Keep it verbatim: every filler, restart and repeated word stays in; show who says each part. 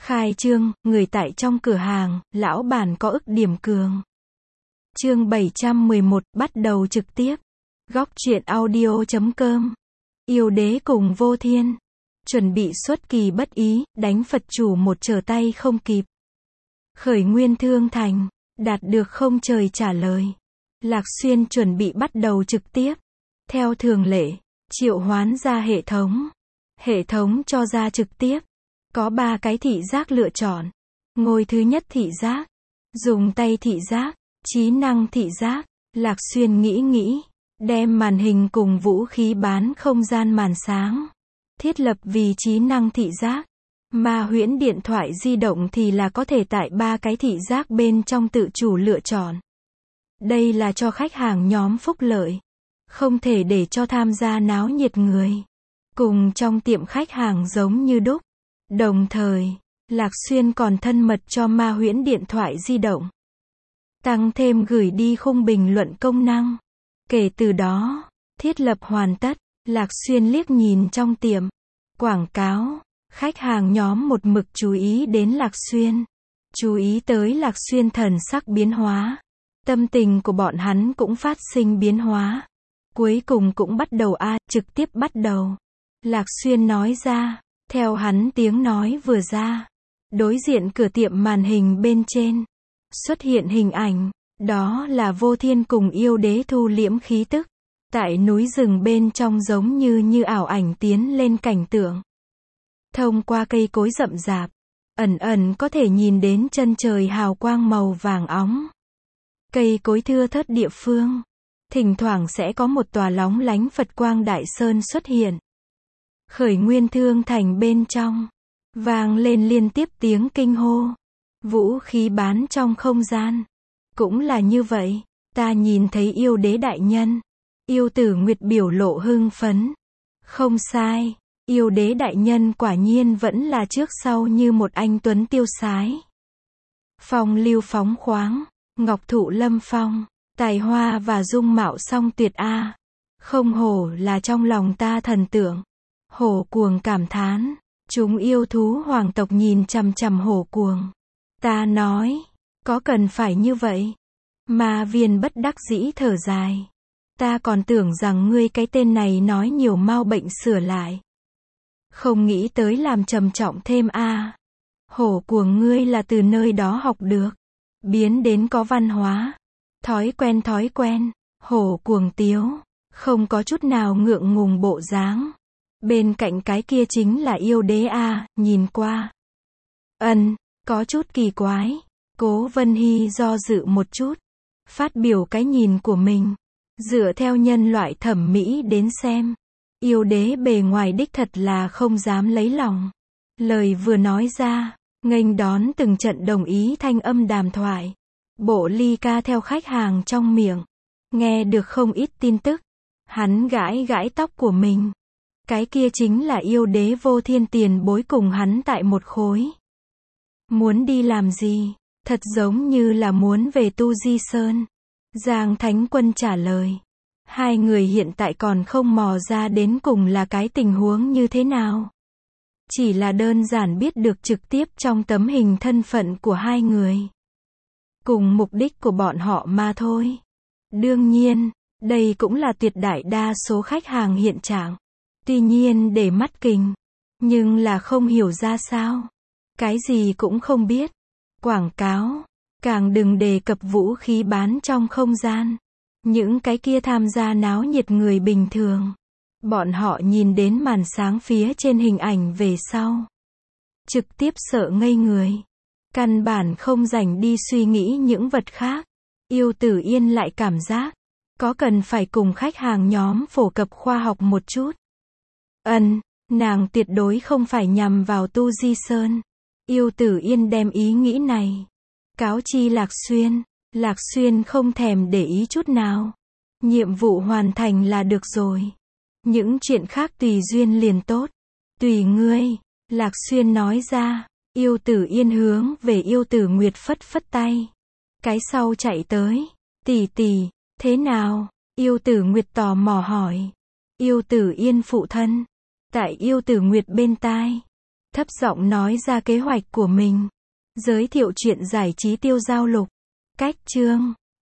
Speaker 1: Khai trương, người tại trong cửa hàng, lão bản có ức điểm cường. Chương bảy trăm mười một, bắt đầu trực tiếp. Góc truyện audio chấm com. Yêu đế cùng vô thiên. Chuẩn bị xuất kỳ bất ý, đánh Phật chủ một trở tay không kịp. Khởi nguyên thương thành, đạt được không trời trả lời. Lạc Xuyên chuẩn bị bắt đầu trực tiếp. Theo thường lệ, triệu hoán ra hệ thống. Hệ thống cho ra trực tiếp. Có ba cái thị giác lựa chọn. Ngôi thứ nhất thị giác. Dùng tay thị giác. Trí năng thị giác. Lạc Xuyên nghĩ nghĩ. Đem màn hình cùng vũ khí bán không gian màn sáng. Thiết lập vì trí năng thị giác. Mà huyễn điện thoại di động thì là có thể tại ba cái thị giác bên trong tự chủ lựa chọn. Đây là cho khách hàng nhóm phúc lợi. Không thể để cho tham gia náo nhiệt người. Cùng trong tiệm khách hàng giống như đúc. Đồng thời, Lạc Xuyên còn thân mật cho ma huyễn điện thoại di động. Tăng thêm gửi đi khung bình luận công năng. Kể từ đó, thiết lập hoàn tất, Lạc Xuyên liếc nhìn trong tiệm. Quảng cáo, khách hàng nhóm một mực chú ý đến Lạc Xuyên. Chú ý tới Lạc Xuyên thần sắc biến hóa. Tâm tình của bọn hắn cũng phát sinh biến hóa. Cuối cùng cũng bắt đầu a, trực tiếp bắt đầu. Lạc Xuyên nói ra. Theo hắn tiếng nói vừa ra, đối diện cửa tiệm màn hình bên trên, xuất hiện hình ảnh, đó là vô thiên cùng yêu đế thu liễm khí tức, tại núi rừng bên trong giống như như ảo ảnh tiến lên cảnh tượng. Thông qua cây cối rậm rạp, ẩn ẩn có thể nhìn đến chân trời hào quang màu vàng óng. Cây cối thưa thớt địa phương, thỉnh thoảng sẽ có một tòa lóng lánh Phật quang đại sơn xuất hiện. Khởi nguyên thương thành bên trong, vang lên liên tiếp tiếng kinh hô. Vũ khí bán trong không gian. Cũng là như vậy, ta nhìn thấy yêu đế đại nhân. Yêu tử Nguyệt biểu lộ hưng phấn. Không sai, yêu đế đại nhân quả nhiên vẫn là trước sau như một anh tuấn tiêu sái. Phong lưu phóng khoáng, ngọc thụ lâm phong, tài hoa và dung mạo song tuyệt a. Không hổ là trong lòng ta thần tượng. Hổ cuồng cảm thán, chúng yêu thú hoàng tộc nhìn chằm chằm hổ cuồng. Ta nói, có cần phải như vậy? Ma viên bất đắc dĩ thở dài. Ta còn tưởng rằng ngươi cái tên này nói nhiều mau bệnh sửa lại. Không nghĩ tới làm trầm trọng thêm a. Hổ cuồng ngươi là từ nơi đó học được. Biến đến có văn hóa. Thói quen thói quen. Hổ cuồng tiếu. Không có chút nào ngượng ngùng bộ dáng. Bên cạnh cái kia chính là yêu đế a, nhìn qua. Ân, có chút kỳ quái. Cố Vân Hy do dự một chút. Phát biểu cái nhìn của mình. Dựa theo nhân loại thẩm mỹ đến xem. Yêu đế bề ngoài đích thật là không dám lấy lòng. Lời vừa nói ra, nghênh đón từng trận đồng ý thanh âm đàm thoại. Bộ ly ca theo khách hàng trong miệng. Nghe được không ít tin tức. Hắn gãi gãi tóc của mình. Cái kia chính là yêu đế vô thiên tiền bối cùng hắn tại một khối. Muốn đi làm gì? Thật giống như là muốn về Tu Di Sơn. Giang Thánh Quân trả lời. Hai người hiện tại còn không mò ra đến cùng là cái tình huống như thế nào. Chỉ là đơn giản biết được trực tiếp trong tấm hình thân phận của hai người. Cùng mục đích của bọn họ mà thôi. Đương nhiên, đây cũng là tuyệt đại đa số khách hàng hiện trạng. Tuy nhiên để mắt kình, nhưng là không hiểu ra sao. Cái gì cũng không biết. Quảng cáo, càng đừng đề cập vũ khí bán trong không gian. Những cái kia tham gia náo nhiệt người bình thường. Bọn họ nhìn đến màn sáng phía trên hình ảnh về sau. Trực tiếp sợ ngây người. Căn bản không rảnh đi suy nghĩ những vật khác. Yêu Tử Yên lại cảm giác, có cần phải cùng khách hàng nhóm phổ cập khoa học một chút. Ân, nàng tuyệt đối không phải nhằm vào Tu Di Sơn. Yêu Tử Yên đem ý nghĩ này cáo chi Lạc Xuyên. Lạc Xuyên không thèm để ý chút nào. Nhiệm vụ hoàn thành là được rồi. Những chuyện khác tùy duyên liền tốt. Tùy ngươi, Lạc Xuyên nói ra. Yêu Tử Yên hướng về Yêu Tử Nguyệt phất phất tay. Cái sau chạy tới. Tỷ tỷ, thế nào? Yêu Tử Nguyệt tò mò hỏi. Yêu Tử Yên phụ thân. Tại Yêu Tử Nguyệt bên tai. thấp giọng nói ra kế hoạch của mình. Giới thiệu chuyện giải trí tiêu giao lục. Cách chương